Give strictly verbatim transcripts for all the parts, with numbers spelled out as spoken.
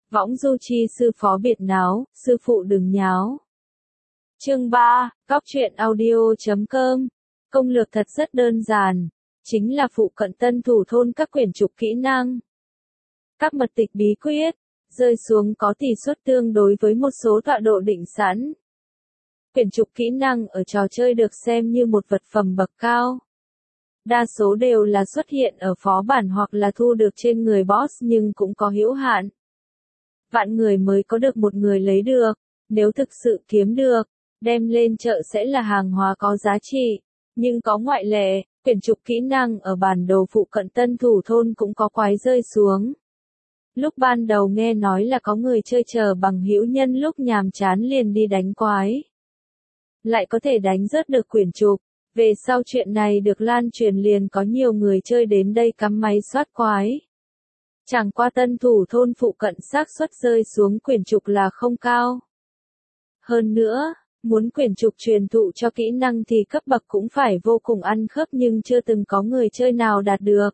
Võng du chi sư phó biệt náo, sư phụ đừng nháo. Chương ba, Góc truyện audio.com. Công lược thật rất đơn giản, chính là phụ cận tân thủ thôn các quyển trục kỹ năng. Các mật tịch bí quyết, rơi xuống có tỷ suất tương đối với một số tọa độ định sẵn. Quyển trục kỹ năng ở trò chơi được xem như một vật phẩm bậc cao. Đa số đều là xuất hiện ở phó bản hoặc là thu được trên người boss nhưng cũng có hữu hạn. Vạn người mới có được một người lấy được, nếu thực sự kiếm được, đem lên chợ sẽ là hàng hóa có giá trị. Nhưng có ngoại lệ, quyển trục kỹ năng ở bản đồ phụ cận tân thủ thôn cũng có quái rơi xuống. Lúc ban đầu nghe nói là có người chơi chờ bằng hữu nhân lúc nhàm chán liền đi đánh quái. Lại có thể đánh rớt được quyển trục. Về sau chuyện này được lan truyền liền có nhiều người chơi đến đây cắm máy soát quái. Chẳng qua tân thủ thôn phụ cận xác suất rơi xuống quyển trục là không cao. Hơn nữa, muốn quyển trục truyền thụ cho kỹ năng thì cấp bậc cũng phải vô cùng ăn khớp nhưng chưa từng có người chơi nào đạt được.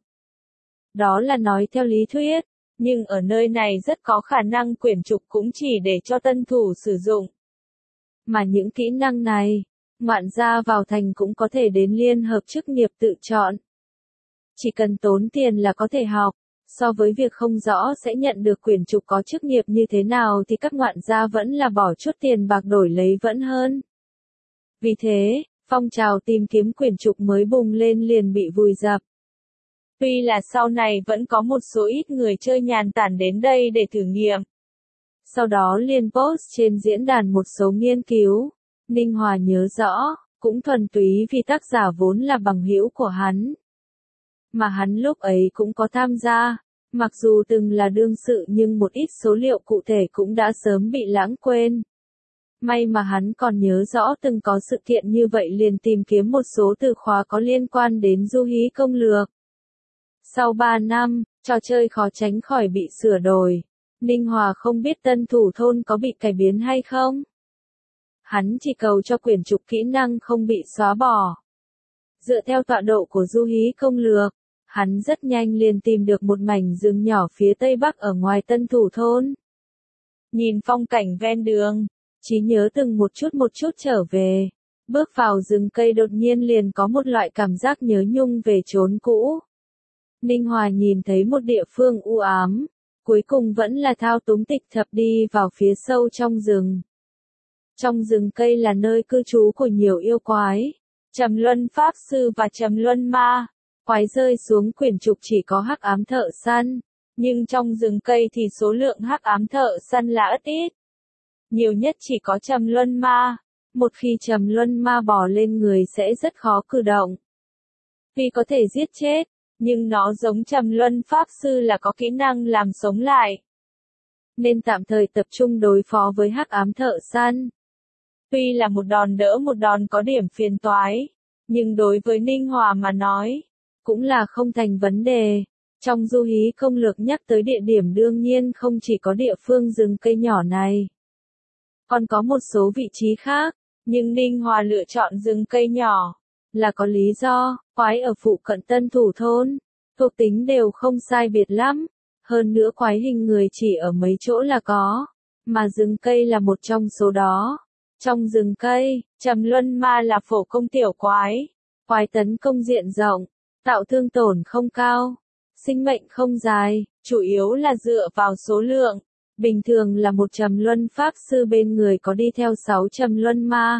Đó là nói theo lý thuyết, nhưng ở nơi này rất có khả năng quyển trục cũng chỉ để cho tân thủ sử dụng. Mà những kỹ năng này, ngoạn gia vào thành cũng có thể đến liên hợp chức nghiệp tự chọn. Chỉ cần tốn tiền là có thể học, so với việc không rõ sẽ nhận được quyển trục có chức nghiệp như thế nào thì các ngoạn gia vẫn là bỏ chút tiền bạc đổi lấy vẫn hơn. Vì thế, phong trào tìm kiếm quyển trục mới bùng lên liền bị vùi dập. Tuy là sau này vẫn có một số ít người chơi nhàn tản đến đây để thử nghiệm. Sau đó liền post trên diễn đàn một số nghiên cứu. Ninh Hòa nhớ rõ, cũng thuần túy vì tác giả vốn là bằng hữu của hắn. Mà hắn lúc ấy cũng có tham gia, mặc dù từng là đương sự nhưng một ít số liệu cụ thể cũng đã sớm bị lãng quên. May mà hắn còn nhớ rõ từng có sự kiện như vậy liền tìm kiếm một số từ khóa có liên quan đến du hí công lược. Sau ba năm, trò chơi khó tránh khỏi bị sửa đổi. Ninh Hòa không biết tân thủ thôn có bị cải biến hay không. Hắn chỉ cầu cho quyển trục kỹ năng không bị xóa bỏ. Dựa theo tọa độ của du hí công lược, hắn rất nhanh liền tìm được một mảnh rừng nhỏ phía tây bắc ở ngoài tân thủ thôn. Nhìn phong cảnh ven đường, trí nhớ từng một chút một chút trở về. Bước vào rừng cây đột nhiên liền có một loại cảm giác nhớ nhung về chốn cũ. Ninh Hòa nhìn thấy một địa phương u ám, cuối cùng vẫn là thao túng tịch thập đi vào phía sâu trong rừng. Trong rừng cây là nơi cư trú của nhiều yêu quái, Trầm Luân Pháp Sư và Trầm Luân Ma. Quái rơi xuống quyển trục chỉ có hắc ám thợ săn, nhưng trong rừng cây thì số lượng hắc ám thợ săn là ít ít. Nhiều nhất chỉ có Trầm Luân Ma, một khi Trầm Luân Ma bò lên người sẽ rất khó cử động. Tuy có thể giết chết, nhưng nó giống Trầm Luân Pháp Sư là có kỹ năng làm sống lại. Nên tạm thời tập trung đối phó với hắc ám thợ săn. Tuy là một đòn đỡ một đòn có điểm phiền toái, nhưng đối với Ninh Hòa mà nói, cũng là không thành vấn đề. Trong du hí công lược nhắc tới địa điểm đương nhiên không chỉ có địa phương rừng cây nhỏ này. Còn có một số vị trí khác, nhưng Ninh Hòa lựa chọn rừng cây nhỏ, là có lý do, quái ở phụ cận tân thủ thôn, thuộc tính đều không sai biệt lắm. Hơn nữa quái hình người chỉ ở mấy chỗ là có, mà rừng cây là một trong số đó. Trong rừng cây, Trầm Luân Ma là phổ công tiểu quái, quái tấn công diện rộng, tạo thương tổn không cao, sinh mệnh không dài, chủ yếu là dựa vào số lượng. Bình thường là một Trầm Luân Pháp Sư bên người có đi theo sáu Trầm Luân Ma.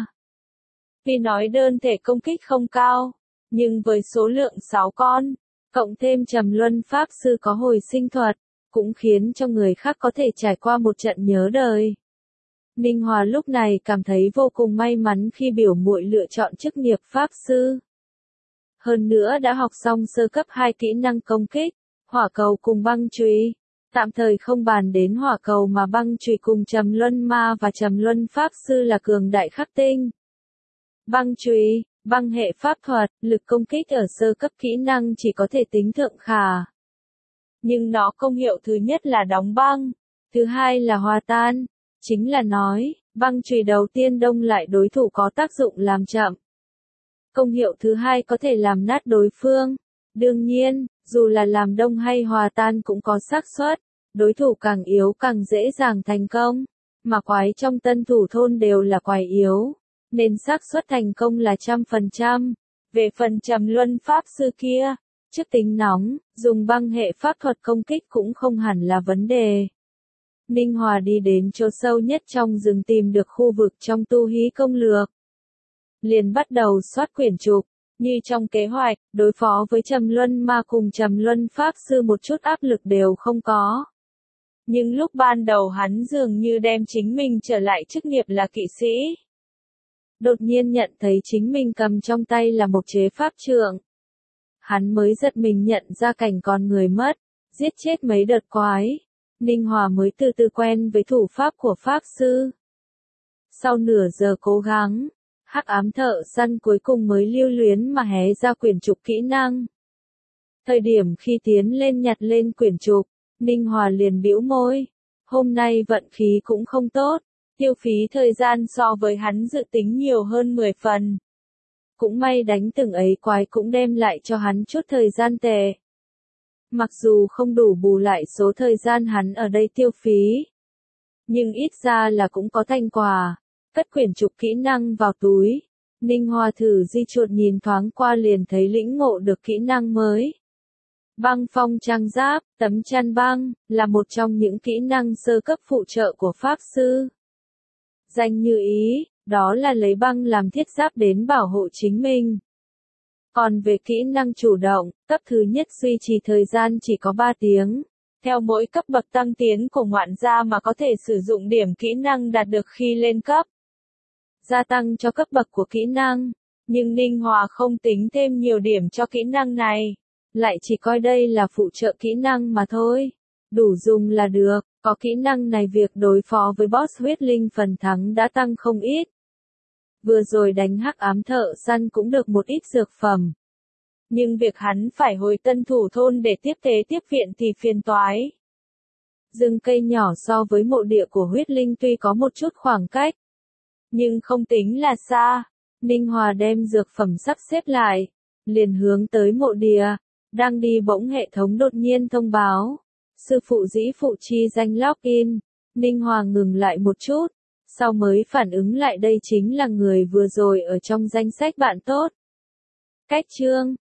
Vì nói đơn thể công kích không cao, nhưng với số lượng sáu con, cộng thêm Trầm Luân Pháp Sư có hồi sinh thuật, cũng khiến cho người khác có thể trải qua một trận nhớ đời. Ninh Hòa lúc này cảm thấy vô cùng may mắn khi biểu muội lựa chọn chức nghiệp Pháp Sư. Hơn nữa đã học xong sơ cấp hai kỹ năng công kích, hỏa cầu cùng băng chùy. Tạm thời không bàn đến hỏa cầu mà băng chùy cùng Trầm Luân Ma và Trầm Luân Pháp Sư là cường đại khắc tinh. Băng chùy, băng hệ pháp thuật, lực công kích ở sơ cấp kỹ năng chỉ có thể tính thượng khả. Nhưng nó công hiệu thứ nhất là đóng băng, thứ hai là hòa tan. Chính là nói, băng chùy đầu tiên đông lại đối thủ có tác dụng làm chậm. Công hiệu thứ hai có thể làm nát đối phương. Đương nhiên, dù là làm đông hay hòa tan cũng có xác suất. đối thủ càng yếu càng dễ dàng thành công, mà quái trong tân thủ thôn đều là quái yếu, nên xác suất thành công là trăm phần trăm. Về phần Trầm Luân Pháp Sư kia, trước tính nóng, dùng băng hệ pháp thuật công kích cũng không hẳn là vấn đề. Ninh Hòa đi đến chỗ sâu nhất trong rừng tìm được khu vực trong tu hí công lược. Liền bắt đầu soát quyển trục, như trong kế hoạch, đối phó với Trầm Luân Ma cùng Trầm Luân Pháp Sư một chút áp lực đều không có. Nhưng lúc ban đầu hắn dường như đem chính mình trở lại chức nghiệp là kỵ sĩ. Đột nhiên nhận thấy chính mình cầm trong tay là một chế pháp trượng. Hắn mới giật mình nhận ra cảnh con người mất, giết chết mấy đợt quái. Ninh Hòa mới từ từ quen với thủ pháp của Pháp Sư. Sau nửa giờ cố gắng, hắc ám thợ săn cuối cùng mới lưu luyến mà hé ra quyển trục kỹ năng. Thời điểm khi tiến lên nhặt lên quyển trục, Ninh Hòa liền bĩu môi. Hôm nay vận khí cũng không tốt, tiêu phí thời gian so với hắn dự tính nhiều hơn mười phần. Cũng may đánh từng ấy quái cũng đem lại cho hắn chút thời gian tệ. Mặc dù không đủ bù lại số thời gian hắn ở đây tiêu phí, nhưng ít ra là cũng có thành quả. Cất quyển trục kỹ năng vào túi, Ninh Hòa thử di chuột nhìn thoáng qua liền thấy lĩnh ngộ được kỹ năng mới. Băng phong trang giáp, tấm chăn băng, là một trong những kỹ năng sơ cấp phụ trợ của Pháp Sư. Danh như ý, đó là lấy băng làm thiết giáp đến bảo hộ chính mình. Còn về kỹ năng chủ động, cấp thứ nhất duy trì thời gian chỉ có ba tiếng. Theo mỗi cấp bậc tăng tiến của ngoạn gia mà có thể sử dụng điểm kỹ năng đạt được khi lên cấp. Gia tăng cho cấp bậc của kỹ năng, nhưng Ninh Hòa không tính thêm nhiều điểm cho kỹ năng này. Lại chỉ coi đây là phụ trợ kỹ năng mà thôi. Đủ dùng là được, có kỹ năng này việc đối phó với boss huyết linh phần thắng đã tăng không ít. Vừa rồi đánh hắc ám thợ săn cũng được một ít dược phẩm. Nhưng việc hắn phải hồi tân thủ thôn để tiếp tế tiếp viện thì phiền toái. Rừng cây nhỏ so với mộ địa của huyết linh tuy có một chút khoảng cách, nhưng không tính là xa. Ninh Hòa đem dược phẩm sắp xếp lại, liền hướng tới mộ địa. Đang đi bỗng hệ thống đột nhiên thông báo. Sư phụ dĩ phụ chi danh login. Ninh Hòa ngừng lại một chút. Sau mới phản ứng lại đây chính là người vừa rồi ở trong danh sách bạn tốt. Cách chương